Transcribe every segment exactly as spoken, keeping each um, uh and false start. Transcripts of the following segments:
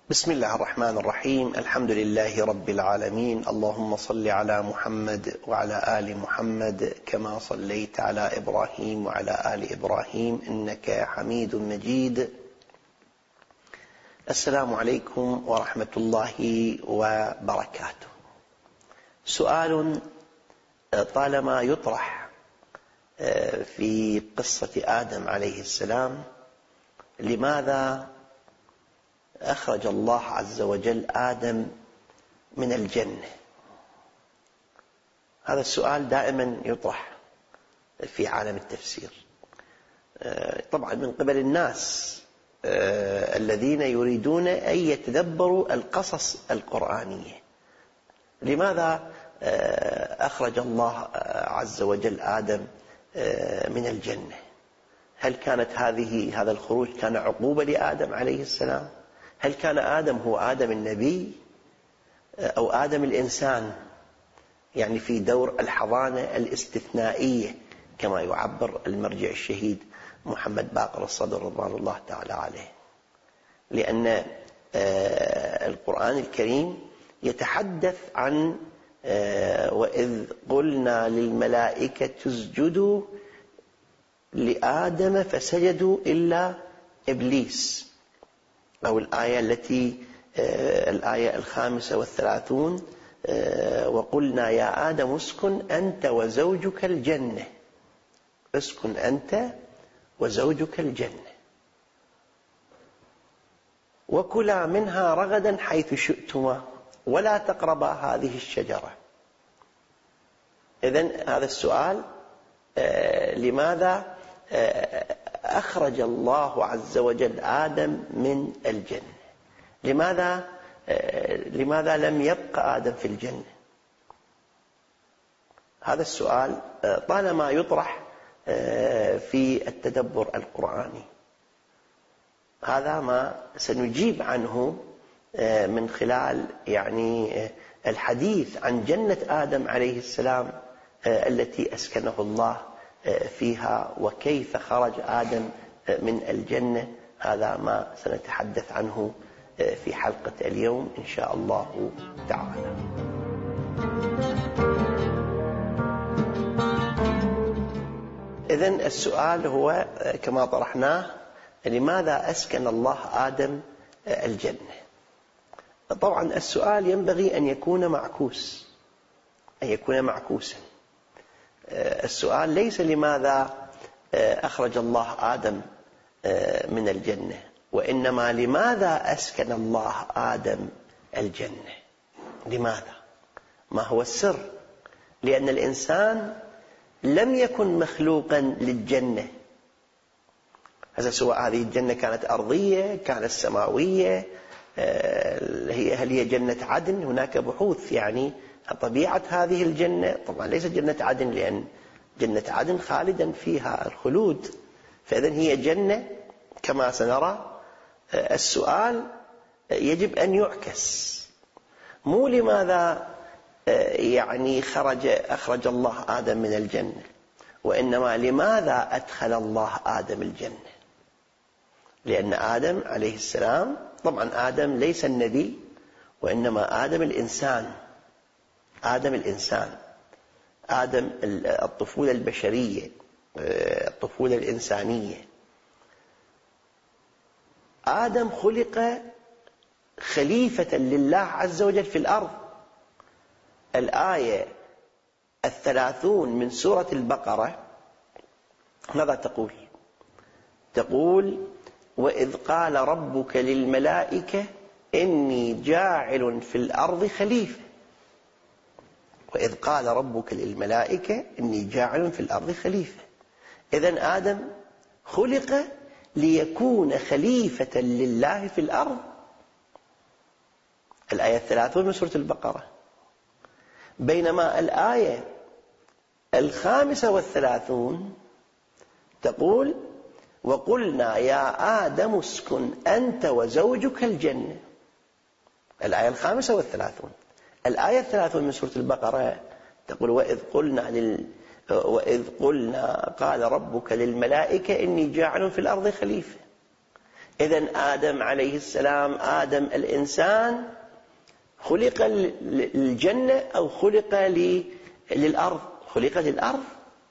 بسم الله الرحمن الرحيم. الحمد لله رب العالمين. اللهم صل على محمد وعلى آل محمد كما صليت على إبراهيم وعلى آل إبراهيم إنك حميد مجيد. السلام عليكم ورحمة الله وبركاته. سؤال طالما يطرح في قصة آدم عليه السلام: لماذا أخرج الله عز وجل آدم من الجنة؟ هذا السؤال دائما يطرح في عالم التفسير، طبعا من قبل الناس الذين يريدون أن يتدبروا القصص القرآنية. لماذا أخرج الله عز وجل آدم من الجنة؟ هل كانت هذه هذا الخروج كان عقوبة لآدم عليه السلام؟ هل كان آدم هو آدم النبي أو آدم الإنسان، يعني في دور الحضانة الاستثنائية كما يعبر المرجع الشهيد محمد باقر الصدر رضوان الله تعالى عليه؟ لأن القرآن الكريم يتحدث عن وإذ قلنا للملائكة اسجدوا لآدم فسجدوا إلا إبليس، أو الآية التي الآية الخامسة والثلاثون: وقلنا يا آدم اسكن أنت وزوجك الجنة. اسكن أنت وزوجك الجنة وكلا منها رغدا حيث شئتما ولا تقربا هذه الشجرة. إذن هذا السؤال: لماذا أخرج الله عز وجل آدم من الجنة؟ لماذا لماذا لم يبقى آدم في الجنة؟ هذا السؤال طالما يطرح في التدبر القرآني. هذا ما سنجيب عنه من خلال يعني الحديث عن جنة آدم عليه السلام التي أسكنه الله فيها، وكيف خرج آدم من الجنة. هذا ما سنتحدث عنه في حلقة اليوم إن شاء الله تعالى. إذن السؤال هو كما طرحناه: لماذا أسكن الله آدم الجنة؟ طبعا السؤال ينبغي أن يكون معكوس، أن يكون معكوسا. السؤال ليس لماذا أخرج الله آدم من الجنة، وإنما لماذا أسكن الله آدم الجنة؟ لماذا؟ ما هو السر؟ لأن الإنسان لم يكن مخلوقا للجنة. هذا سواء هذه الجنة كانت أرضية كانت سماوية، هي هل هي جنة عدن؟ هناك بحوث يعني طبيعة هذه الجنة. طبعا ليست جنة عدن، لأن جنة عدن خالدا فيها الخلود، فإذن هي جنة كما سنرى. السؤال يجب أن يعكس، مو لماذا يعني خرج أخرج الله آدم من الجنة، وإنما لماذا أدخل الله آدم الجنة. لأن آدم عليه السلام، طبعا آدم ليس النبي، وإنما آدم الإنسان، آدم الإنسان آدم الطفولة البشرية، الطفولة الإنسانية. آدم خلق خليفة لله عز وجل في الأرض. الآية الثلاثون من سورة البقرة ماذا تقول؟ تقول: وإذ قال ربك للملائكة إني جاعل في الأرض خليفة. وإذ قال ربك للملائكة إني جاعل في الأرض خليفة. إذن آدم خلق ليكون خليفة لله في الأرض. الآية الثلاثون من سورة البقرة. بينما الآية الخامسة والثلاثون تقول: وقلنا يا آدم اسكن أنت وزوجك الجنة. الآية الخامسة والثلاثون. الآية الثلاثون من سورة البقرة تقول: وإذ قلنا لل... وإذ قلنا قال ربك للملائكة إني جاعل في الأرض خليفة. إذن آدم عليه السلام، آدم الإنسان، خلق للجنة أو خلق للأرض؟ خلق للأرض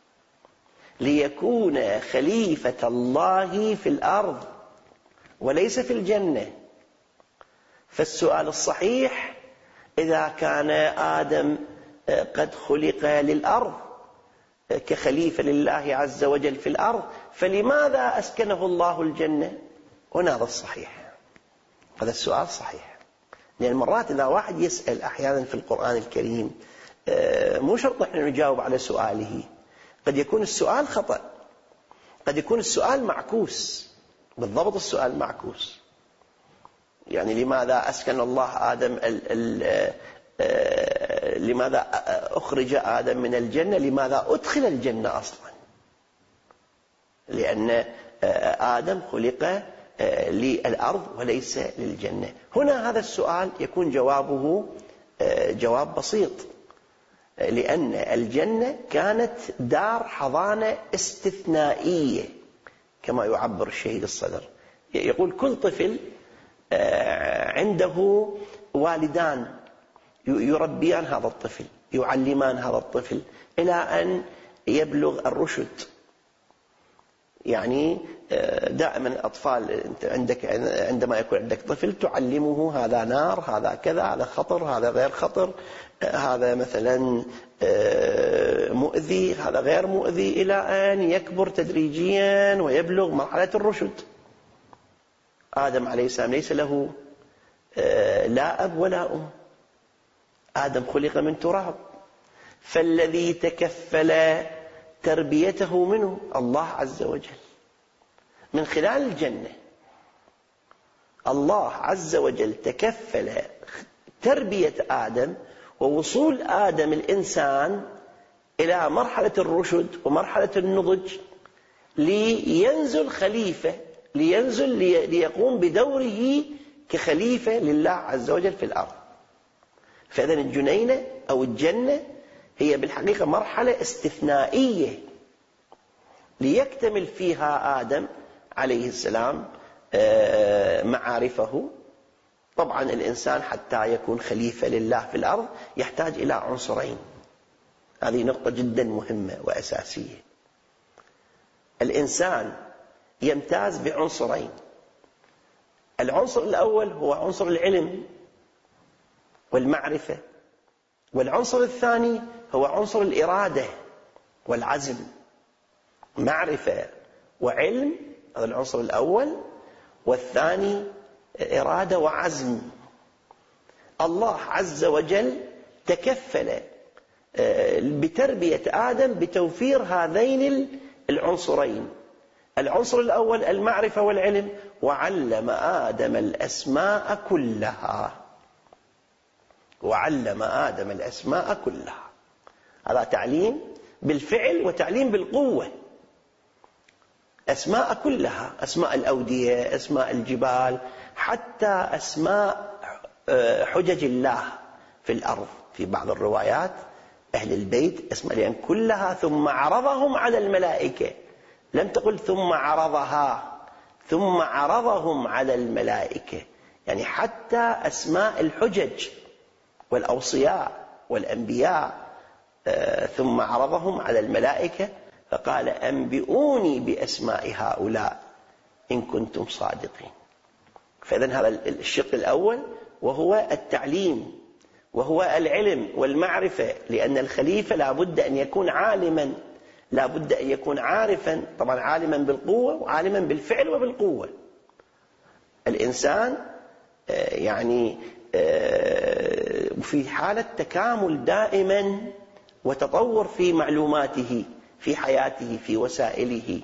ليكون خليفة الله في الأرض وليس في الجنة. فالسؤال الصحيح: إذا كان آدم قد خلق للأرض كخليفة لله عز وجل في الأرض، فلماذا أسكنه الله الجنة؟ هنا هذا الصحيح، هذا السؤال صحيح. لأن مرات إذا واحد يسأل أحيانا في القرآن الكريم مو شرط نحن نجاوب على سؤاله، قد يكون السؤال خطأ، قد يكون السؤال معكوس، بالضبط السؤال معكوس. يعني لماذا أسكن الله آدم ال ال لماذا أخرج آدم من الجنة؟ لماذا أدخل الجنة أصلا؟ لأن آدم خلق للأرض وليس للجنة. هنا هذا السؤال يكون جوابه جواب بسيط، لأن الجنة كانت دار حضانة استثنائية كما يعبر الشهيد الصدر. يقول كل طفل عنده والدان يربيان هذا الطفل، يعلمان هذا الطفل إلى أن يبلغ الرشد. يعني دائما الأطفال، أنت عندك عندما يكون عندك طفل تعلمه هذا نار، هذا كذا، هذا خطر، هذا غير خطر، هذا مثلا مؤذي، هذا غير مؤذي، إلى أن يكبر تدريجيا ويبلغ مرحلة الرشد. آدم عليه السلام ليس له لا أب ولا أم، آدم خلق من تراب، فالذي تكفل تربيته منه الله عز وجل من خلال الجنة. الله عز وجل تكفل تربية آدم ووصول آدم الإنسان إلى مرحلة الرشد ومرحلة النضج لينزل خليفة، لينزل ليقوم بدوره كخليفة لله عز وجل في الأرض. فإذا الجنينة أو الجنة هي بالحقيقة مرحلة استثنائية ليكتمل فيها آدم عليه السلام معارفه. طبعا الإنسان حتى يكون خليفة لله في الأرض يحتاج إلى عنصرين، هذه نقطة جدا مهمة وأساسية. الإنسان يمتاز بعنصرين، العنصر الأول هو عنصر العلم والمعرفة، والعنصر الثاني هو عنصر الإرادة والعزم. معرفة وعلم هذا العنصر الأول، والثاني إرادة وعزم. الله عز وجل تكفل بتربية آدم بتوفير هذين العنصرين، العنصر الأول المعرفة والعلم، وعلم آدم الأسماء كلها، وعلم آدم الأسماء كلها. هذا تعليم بالفعل وتعليم بالقوة. أسماء كلها، أسماء الأودية، أسماء الجبال، حتى أسماء حجج الله في الأرض. في بعض الروايات أهل البيت اسماء لأن كلها ثم عرضهم على الملائكة، لم تقل ثم عرضها، ثم عرضهم على الملائكة، يعني حتى أسماء الحجج والأوصياء والأنبياء ثم عرضهم على الملائكة فقال أنبئوني بأسماء هؤلاء إن كنتم صادقين. فإذن هذا الشق الأول وهو التعليم وهو العلم والمعرفة، لأن الخليفة لا بد أن يكون عالما، لا بد أن يكون عارفا، طبعا عالما بالقوة وعالما بالفعل وبالقوة. الإنسان يعني في حالة تكامل دائما وتطور في معلوماته في حياته في وسائله.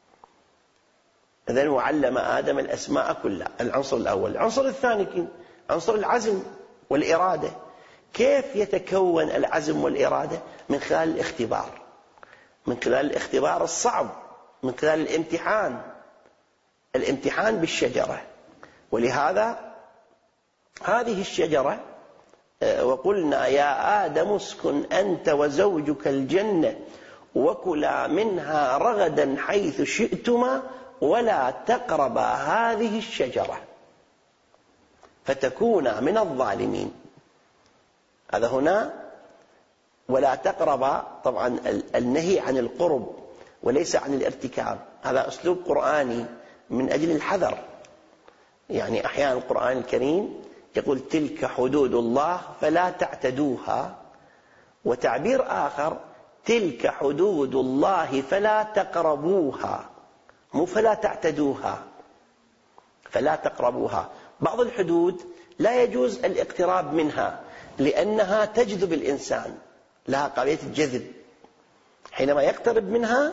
إذن وعلم آدم الأسماء كلها، العنصر الأول. العنصر الثاني عنصر العزم والإرادة. كيف يتكون العزم والإرادة؟ من خلال الاختبار، من خلال الاختبار الصعب، من خلال الامتحان، الامتحان بالشجرة. ولهذا هذه الشجرة وقلنا يا آدم اسكن أنت وزوجك الجنة وكلا منها رغدا حيث شئتما ولا تقربا هذه الشجرة فتكونا من الظالمين. هذا هنا ولا تقربا، طبعا النهي عن القرب وليس عن الارتكاب، هذا أسلوب قرآني من أجل الحذر. يعني أحيانا القرآن الكريم يقول تلك حدود الله فلا تعتدوها، وتعبير آخر تلك حدود الله فلا تقربوها، مو فلا تعتدوها، فلا تقربوها. بعض الحدود لا يجوز الاقتراب منها لأنها تجذب الإنسان، لها قابلية الجذب، حينما يقترب منها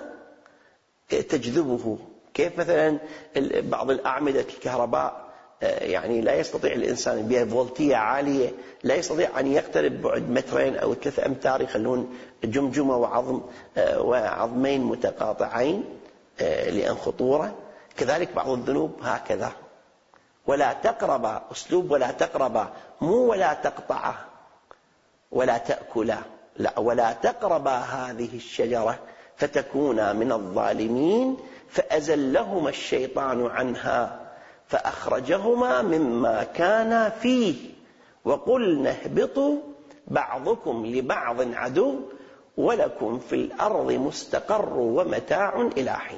تجذبه. كيف مثلا بعض الأعمدة الكهرباء يعني لا يستطيع الإنسان بها فولتية عالية لا يستطيع أن يقترب بعد مترين أو ثلاثة أمتار، يخلون جمجمة وعظم وعظمين متقاطعين لأن خطورة. كذلك بعض الذنوب هكذا. ولا تقرب، أسلوب ولا تقرب، مو ولا تقطع ولا تأكل، لا، ولا تقرب هذه الشجرة فتكونا من الظالمين. فأزلهما الشيطان عنها فأخرجهما مما كانا فيه وقلنا اهبطوا بعضكم لبعض عدو ولكم في الأرض مستقر ومتاع إلى حين.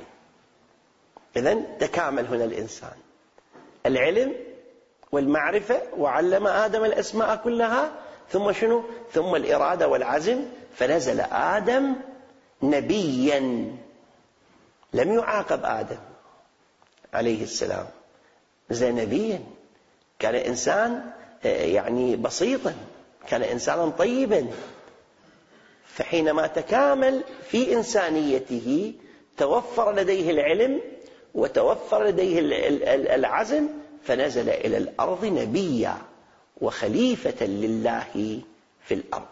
إذن تكامل هنا الإنسان، العلم والمعرفة، وعلم آدم الأسماء كلها، ثم شنو؟ ثم الإرادة والعزم. فنزل آدم نبيا، لم يعاقب آدم عليه السلام، نزل نبيا. كان إنسان يعني بسيطا، كان إنسانا طيبا، فحينما تكامل في إنسانيته توفر لديه العلم وتوفر لديه العزم، فنزل إلى الأرض نبيا وخليفة لله في الأرض.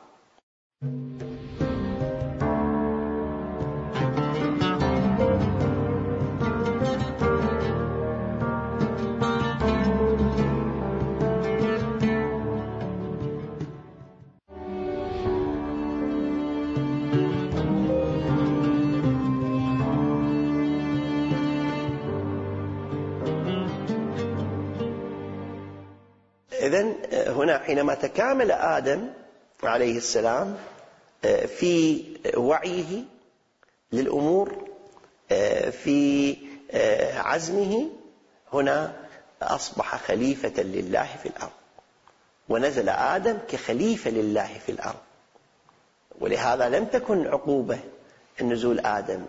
إذن هنا حينما تكامل آدم عليه السلام في وعيه للأمور، في عزمه، هنا أصبح خليفة لله في الأرض، ونزل آدم كخليفة لله في الأرض. ولهذا لم تكن عقوبة النزول آدم،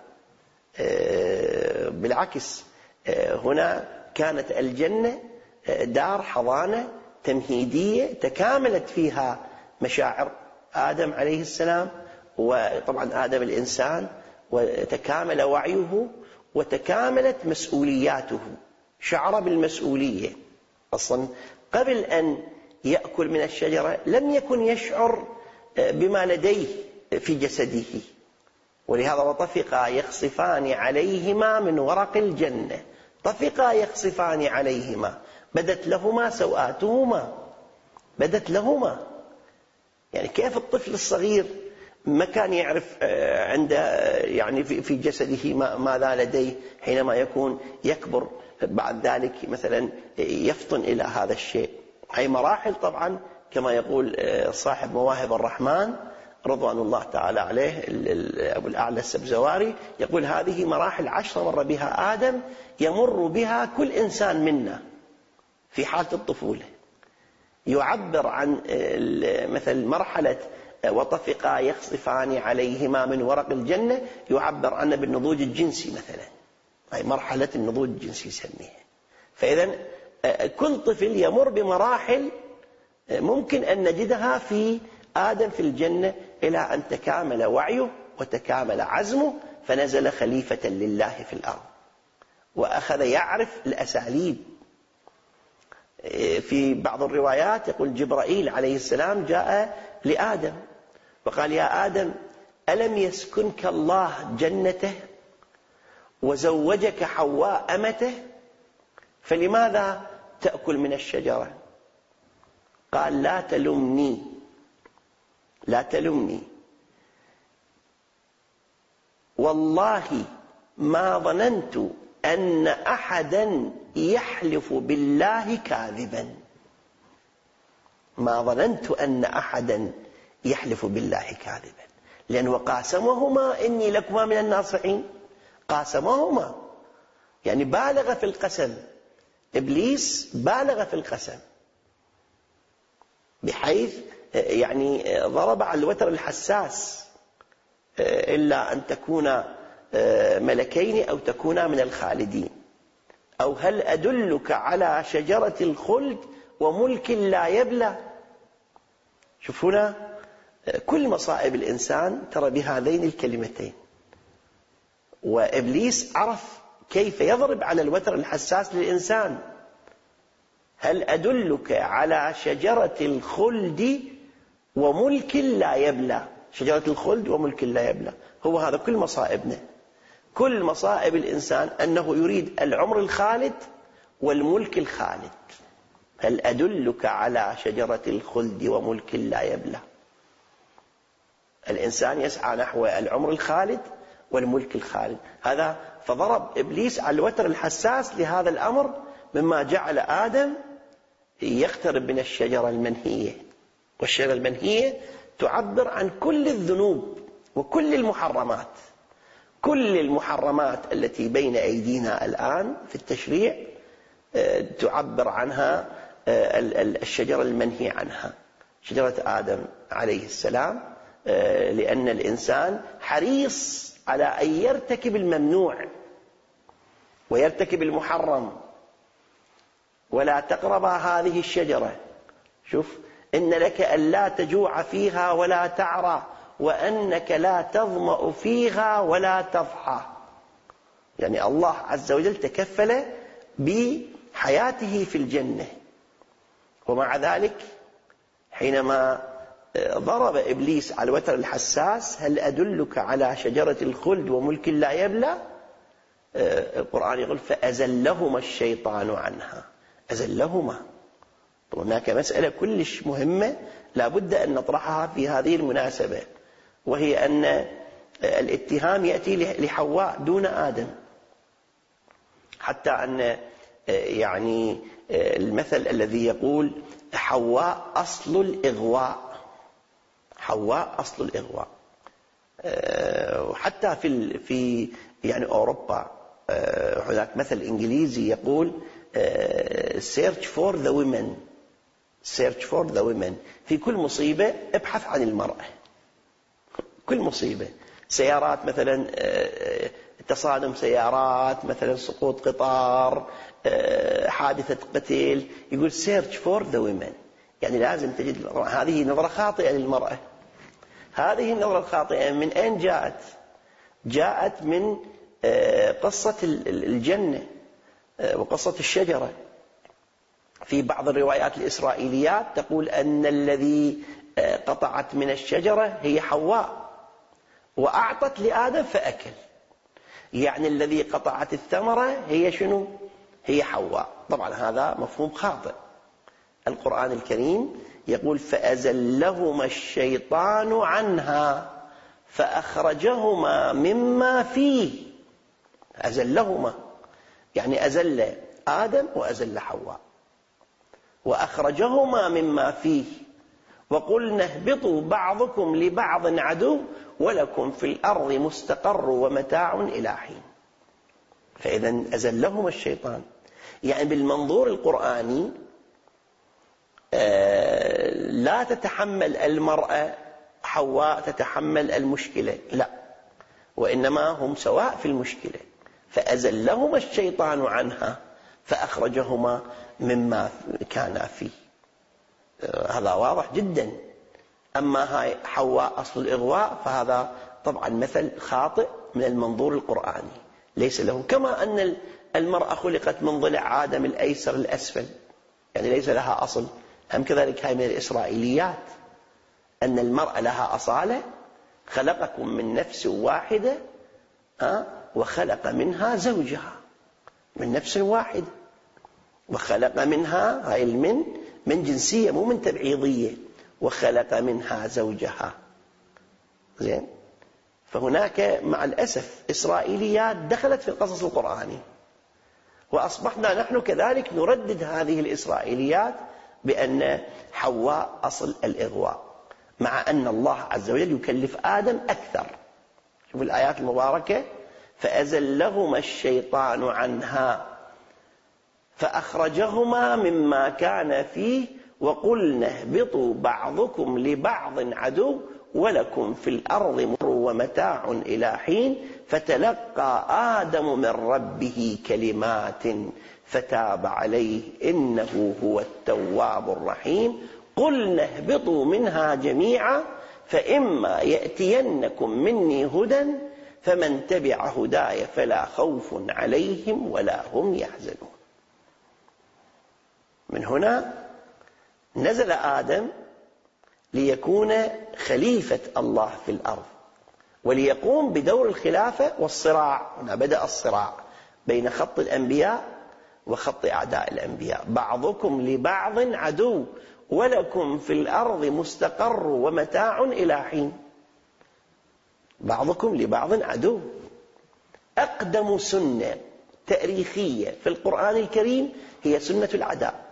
بالعكس، هنا كانت الجنة دار حضانة تمهيدية تكاملت فيها مشاعر آدم عليه السلام، وطبعا آدم الإنسان، وتكامل وعيه وتكاملت مسؤولياته، شعر بالمسؤولية. أصلا قبل أن يأكل من الشجرة لم يكن يشعر بما لديه في جسده، ولهذا وطفقا يخصفان عليهما من ورق الجنة، طفقا يخصفان عليهما، بدت لهما سوآتهما، بدت لهما. يعني كيف الطفل الصغير ما كان يعرف عند يعني في جسده ماذا لديه، حينما يكون يكبر بعد ذلك مثلا يفطن إلى هذا الشيء. هي مراحل طبعا، كما يقول صاحب مواهب الرحمن رضوان الله تعالى عليه أبو الأعلى السبزواري، يقول هذه مراحل عشر مر بها آدم يمر بها كل إنسان منا في حالة الطفولة. يعبر عن مثل مرحلة وطفقا يخصفان عليهما من ورق الجنة، يعبر عنه بالنضوج الجنسي مثلا، هي مرحلة النضوج الجنسي يسميها. فإذا كل طفل يمر بمراحل ممكن أن نجدها في آدم في الجنة، إلى أن تكامل وعيه وتكامل عزمه، فنزل خليفة لله في الأرض، وأخذ يعرف الأساليب. في بعض الروايات يقول جبرائيل عليه السلام جاء لآدم وقال يا آدم ألم يسكنك الله جنته وزوجك حواء أمته، فلماذا تأكل من الشجرة؟ قال لا تلمني، لا تلمني، والله ما ظننت أن أحدا يحلف بالله كاذبا. ما ظننت أن أحدا يحلف بالله كاذبا، لأنه قاسمهما إني لكما من الناصحين. قاسمهما يعني بالغ في القسم، إبليس بالغ في القسم بحيث يعني ضرب على الوتر الحساس، إلا أن تكون ملكين أو تكونا من الخالدين، أو هل أدلك على شجرة الخلد وملك لا يبلى. شوفونا كل مصائب الإنسان ترى بهذين الكلمتين، وإبليس عرف كيف يضرب على الوتر الحساس للإنسان. هل أدلك على شجرة الخلد وملك لا يبلى. شجرة الخلد وملك لا يبلى، هو هذا كل مصائبنا. كل مصائب الإنسان أنه يريد العمر الخالد والملك الخالد. هل أدلك على شجرة الخلد وملك لا يبلى. الإنسان يسعى نحو العمر الخالد والملك الخالد. هذا فضرب إبليس على الوتر الحساس لهذا الأمر، مما جعل آدم يقترب من الشجرة المنهية. والشجرة المنهية تعبر عن كل الذنوب وكل المحرمات. كل المحرمات التي بين أيدينا الآن في التشريع تعبر عنها الشجرة المنهي عنها، شجرة آدم عليه السلام، لأن الإنسان حريص على أن يرتكب الممنوع ويرتكب المحرم. ولا تقربا هذه الشجرة، شوف، إن لك ألا تجوع فيها ولا تعرى وأنك لا تظمأ فيها ولا تضحى. يعني الله عز وجل تكفل بحياته في الجنة، ومع ذلك حينما ضرب إبليس على الوتر الحساس هل أدلك على شجرة الخلد وملك لا يبلى، القرآن يقول فأزلهما الشيطان عنها. أزلهما. هناك مسألة كلش مهمة لا بد أن نطرحها في هذه المناسبة، وهي أن الاتهام يأتي لحواء دون آدم، حتى أن يعني المثل الذي يقول حواء أصل الإغواء. حواء أصل الإغواء. وحتى في في يعني أوروبا هناك مثل إنجليزي يقول search for the women. search for the women. في كل مصيبة ابحث عن المرأة. كل مصيبة، سيارات مثلا، تصادم سيارات مثلا، سقوط قطار، حادثة قتل، يقول search for the women. يعني لازم تجد المرأة. هذه نظرة خاطئة للمرأة. هذه النظرة الخاطئة من أين جاءت؟ جاءت من قصة الجنة وقصة الشجرة. في بعض الروايات الإسرائيليات تقول أن الذي قطعت من الشجرة هي حواء وأعطت لآدم فأكل. يعني الذي قطعت الثمرة هي شنو؟ هي حواء. طبعا هذا مفهوم خاطئ. القرآن الكريم يقول فأزلهما الشيطان عنها فأخرجهما مما فيه. أزلهما يعني أزل آدم وأزل حواء، وأخرجهما مما فيه، وقلنا اهبطوا بعضكم لبعض عدو ولكم في الأرض مستقر ومتاع إلى حين. فإذا أزلهما الشيطان. يعني بالمنظور القرآني لا تتحمل المرأة حواء تتحمل المشكلة، لا، وإنما هم سواء في المشكلة. فأزلهما الشيطان عنها فأخرجهما مما كان فيه. هذا واضح جدا. أما هاي حواء أصل الإغواء فهذا طبعا مثل خاطئ من المنظور القرآني، ليس له. كما أن المرأة خلقت من ضلع آدم الأيسر الأسفل، يعني ليس لها أصل. هم كذلك هاي من الإسرائيليات أن المرأة لها أصالة. خلقكم من نفس واحدة وخلق منها زوجها. من نفس واحدة وخلق منها، هاي المن من جنسية مو من تبعيضية، وخلق منها زوجها. زين. فهناك مع الأسف إسرائيليات دخلت في القصص القرآني وأصبحنا نحن كذلك نردد هذه الإسرائيليات بأن حواء أصل الإغواء، مع أن الله عز وجل يكلف آدم أكثر. شوف الآيات المباركة: فأزلهما الشيطان عنها فأخرجهما مما كان فيه وقلنا اهبطوا بعضكم لبعض عدو ولكم في الأرض مر ومتاع إلى حين فتلقى آدم من ربه كلمات فتاب عليه إنه هو التواب الرحيم قلنا اهبطوا منها جميعا فإما يأتينكم مني هدى فمن تبع هداي فلا خوف عليهم ولا هم يحزنون. من هنا نزل آدم ليكون خليفة الله في الأرض وليقوم بدور الخلافة والصراع. هنا بدأ الصراع بين خط الأنبياء وخط أعداء الأنبياء. بعضكم لبعض عدو ولكم في الأرض مستقر ومتاع إلى حين. بعضكم لبعض عدو. أقدم سنة تاريخية في القرآن الكريم هي سنة العداء.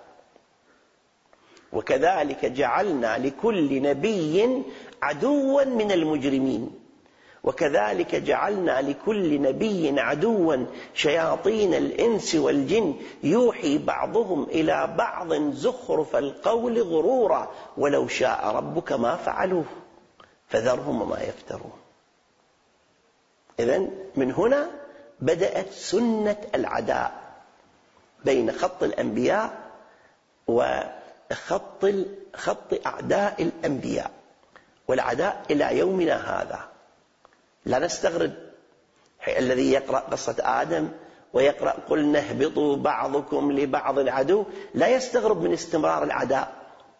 وكذلك جعلنا لكل نبي عدوا من المجرمين وكذلك جعلنا لكل نبي عدوا شياطين الإنس والجن يوحي بعضهم إلى بعض زخرف القول غرورا ولو شاء ربك ما فعلوه فذرهم وما يفترون. إذن من هنا بدأت سنة العداء بين خط الأنبياء وخط خط أعداء الأنبياء، والعداء إلى يومنا هذا. لا نستغرب الذي يقرأ قصة آدم ويقرأ قلنا اهبطوا بعضكم لبعض عدو لا يستغرب من استمرار العداء.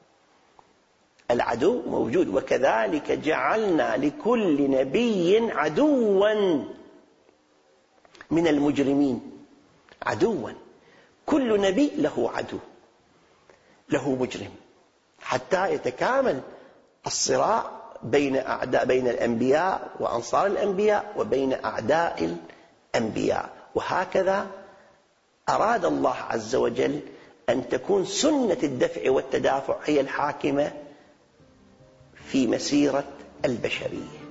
العدو موجود. وكذلك جعلنا لكل نبي عدوا من المجرمين. عدوا، كل نبي له عدو له مجرم حتى يتكامل الصراع بين أعداء بين الأنبياء وأنصار الأنبياء وبين أعداء الأنبياء. وهكذا أراد الله عز وجل أن تكون سنة الدفع والتدافع هي الحاكمة في مسيرة البشرية.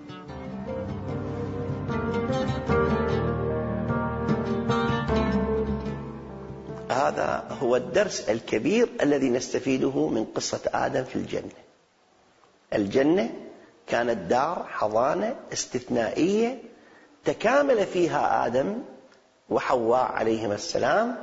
هذا هو الدرس الكبير الذي نستفيده من قصة آدم في الجنة. الجنة كانت دار حضانة استثنائية تكامل فيها آدم وحواء عليهما السلام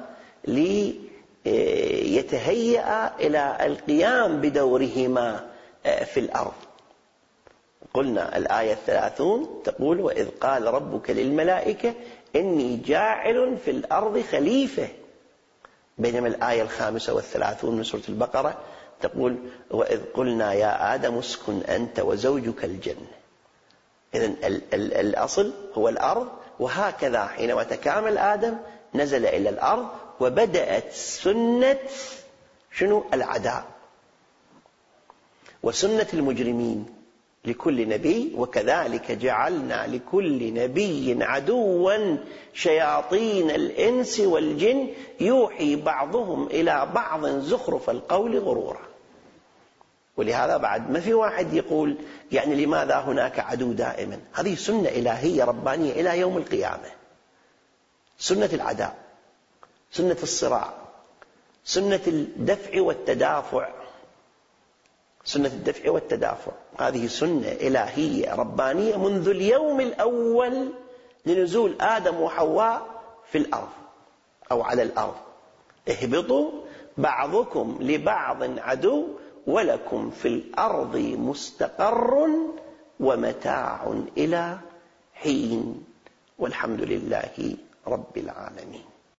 ليتهيأ إلى القيام بدورهما في الأرض. قلنا الآية الثلاثون تقول وإذ قال ربك للملائكة إني جاعل في الأرض خليفة، بينما الآية الخامسة والثلاثون من سورة البقرة تقول وإذ قلنا يا آدم اسكن أنت وزوجك الجنة. إذن الأصل هو الأرض، وهكذا حينما تكامل آدم نزل إلى الأرض وبدأت سنة شنو؟ العداء وسنة المجرمين لكل نبي. وكذلك جعلنا لكل نبي عدوا شياطين الإنس والجن يوحي بعضهم إلى بعض زخرف القول غرورا. ولهذا بعد ما في واحد يقول يعني لماذا هناك عدو دائما؟ هذه سنة إلهية ربانية إلى يوم القيامة. سنة العداء، سنة الصراع، سنة الدفع والتدافع. سنة الدفع والتدافع هذه سنة إلهية ربانية منذ اليوم الأول لنزول آدم وحواء في الأرض أو على الأرض. اهبطوا بعضكم لبعض عدو ولكم في الأرض مستقر ومتاع إلى حين والحمد لله رب العالمين.